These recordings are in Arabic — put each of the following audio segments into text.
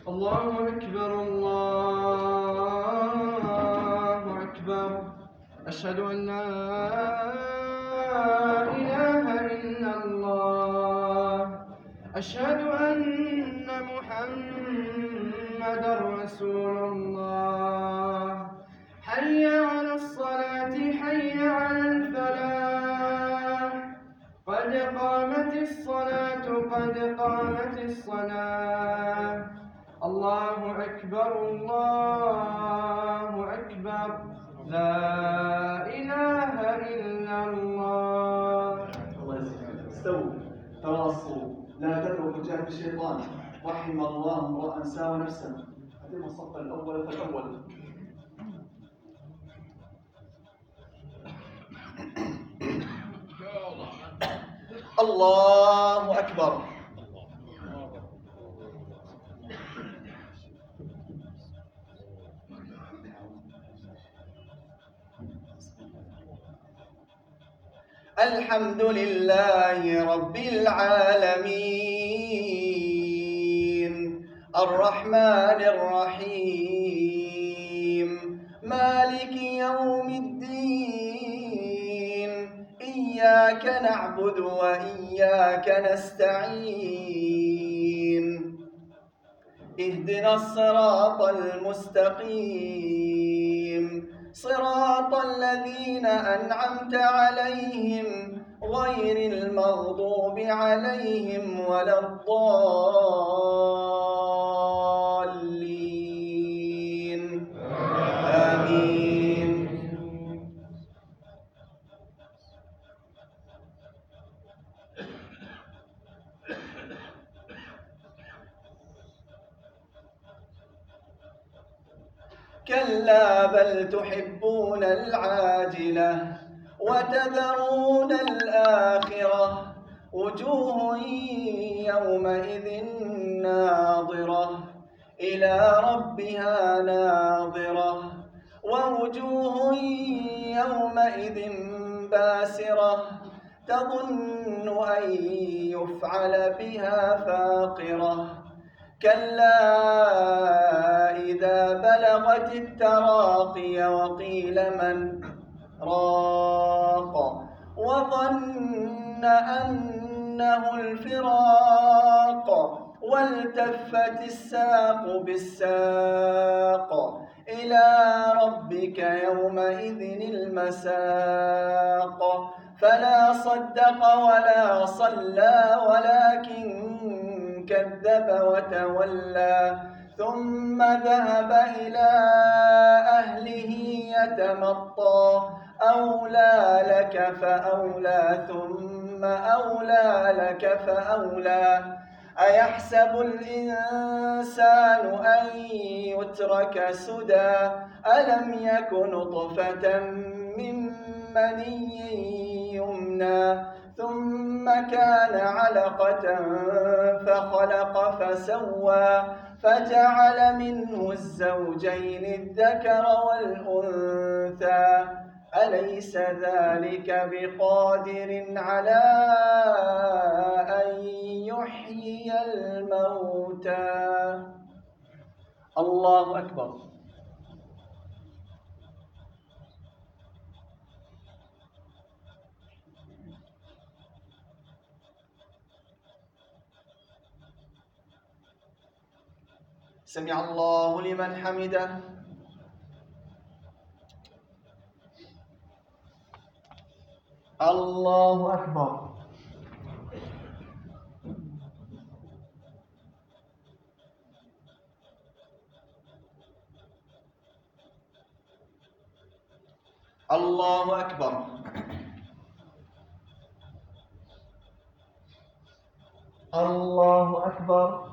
الله أكبر الله أكبر. أشهد أن لا إله إلا الله. أشهد أن محمدًا رسول الله. حي على الصلاة حي على الفلاح. قد قامت الصلاة قد قامت الصلاة. الله أكبر الله أكبر. لا إله إلا الله. استووا تواصوا لا تدعوا في جهة الشيطان. رحم الله امرأ ساوى نفسه. هذه الصف الأول فالأول. الله أكبر. الحمد لله رب العالمين الرحمن الرحيم مالك يوم الدين إياك نعبد وإياك نستعين اهدنا الصراط المستقيم صراط الذين أنعمت عليهم غير المغضوب عليهم ولا الضالين آمين. كلا بل تحبون العاجلة وتذرون الآخرة وجوه يومئذ ناظرة إلى ربها ناظرة ووجوه يومئذ باسرة تظن أن يفعل بها فاقرة كلا إذا بلغت التراقي وقيل من راق وظن أنه الفراق والتفت الساق بالساق إلى ربك يومئذ المساق فلا صدق ولا صلى ولكن كذب وتولى ثم ذهب إلى أهله يتمطى أولى لك فأولى ثم أولى لك فأولى أيحسب الإنسان أن يترك سدى ألم يك نطفة من مني يمنى ثم كان علقة فخلق فسوى فجعل منه الزوجين الذكر والأنثى أليس ذلك بقادر على أن يحيي الموتى. الله أكبر. سمع الله لمن حمده. الله أكبر. الله أكبر. الله أكبر.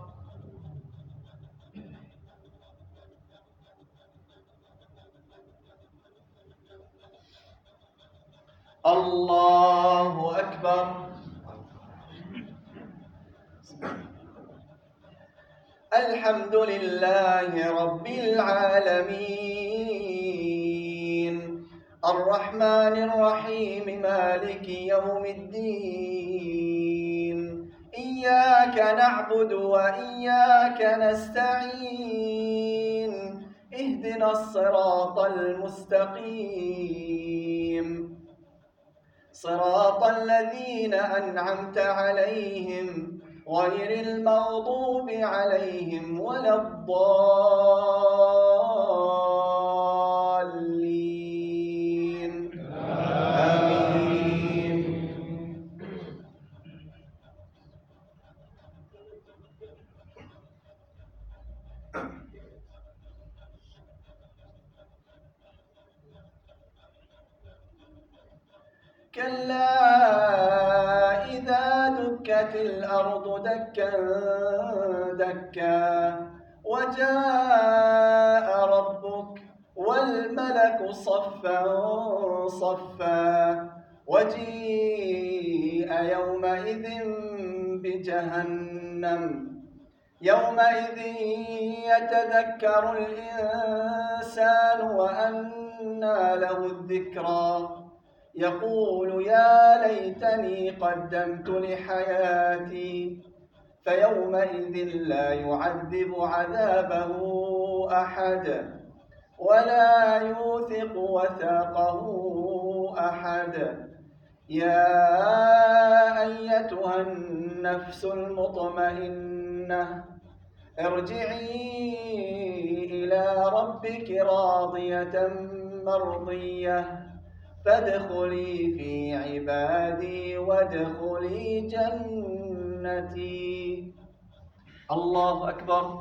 الله أكبر. الحمد لله رب العالمين الرحمن الرحيم مالك يوم الدين إياك إياك نعبد وإياك نستعين اهدنا الصراط المستقيم صراط الذين أنعمت عليهم غير المغضوب عليهم ولا الضالين آمين. كلا إذا دكت الأرض دكا دكا وجاء ربك والملك صفا صفا وجيء يومئذ بجهنم يومئذ يتذكر الإنسان وأنى له الذكرى يقول يا ليتني قدمت لحياتي فيومئذ لا يعذب عذابه أحد ولا يوثق وثاقه أحد. يا أيتها النفس المطمئنة ارجعي إلى ربك راضية مرضية فادخلي في عبادي وادخلي جنتي. الله أكبر.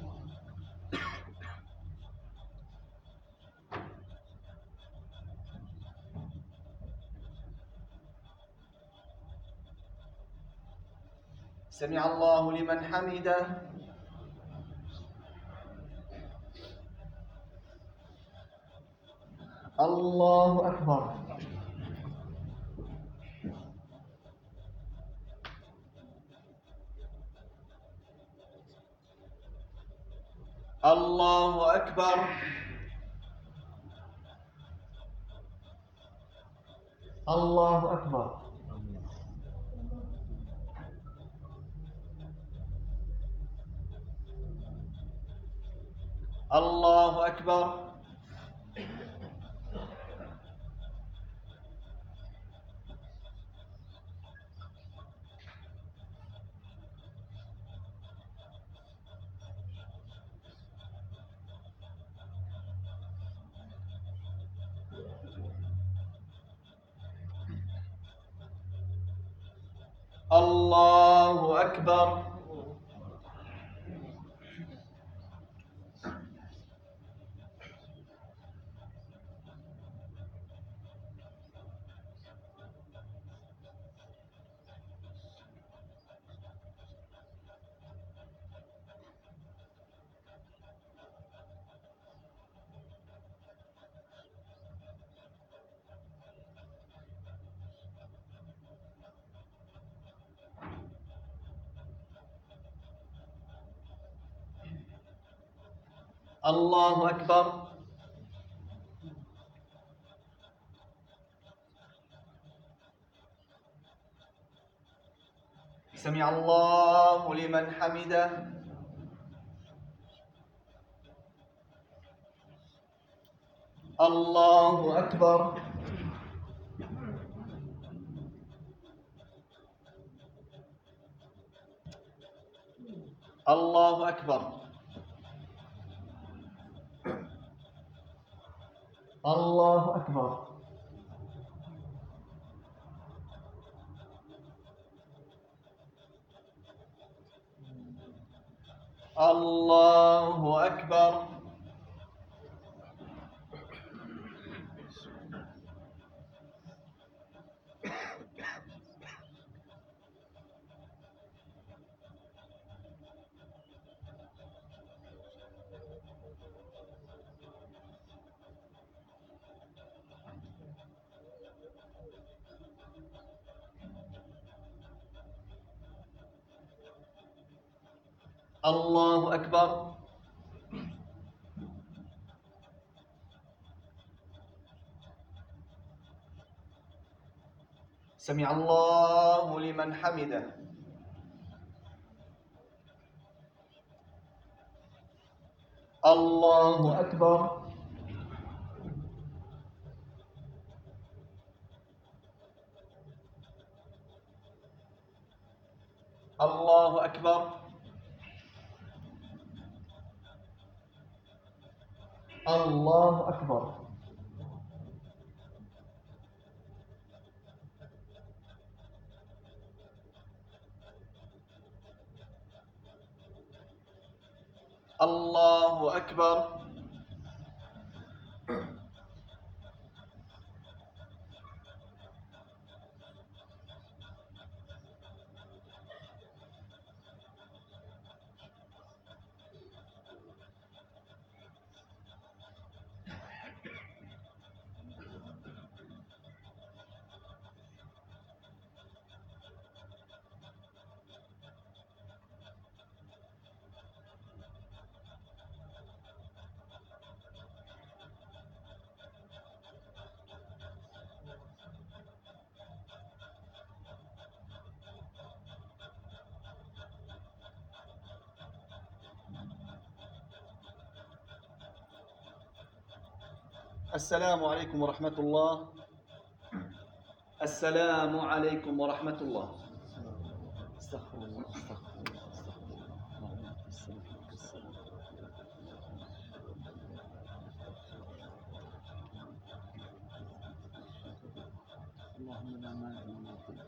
سمع الله لمن حمده. الله أكبر. الله أكبر. الله أكبر. الله أكبر. الله أكبر. الله أكبر. سمع الله لمن حمده. الله أكبر. الله أكبر. الله أكبر. الله أكبر. الله أكبر. سمع الله لمن حمده. الله أكبر. الله أكبر. الله أكبر. الله أكبر. السلام عليكم ورحمة الله. السلام عليكم ورحمة الله. استغفر الله استغفر الله استغفر الله. اللهم لا مانع لما قلت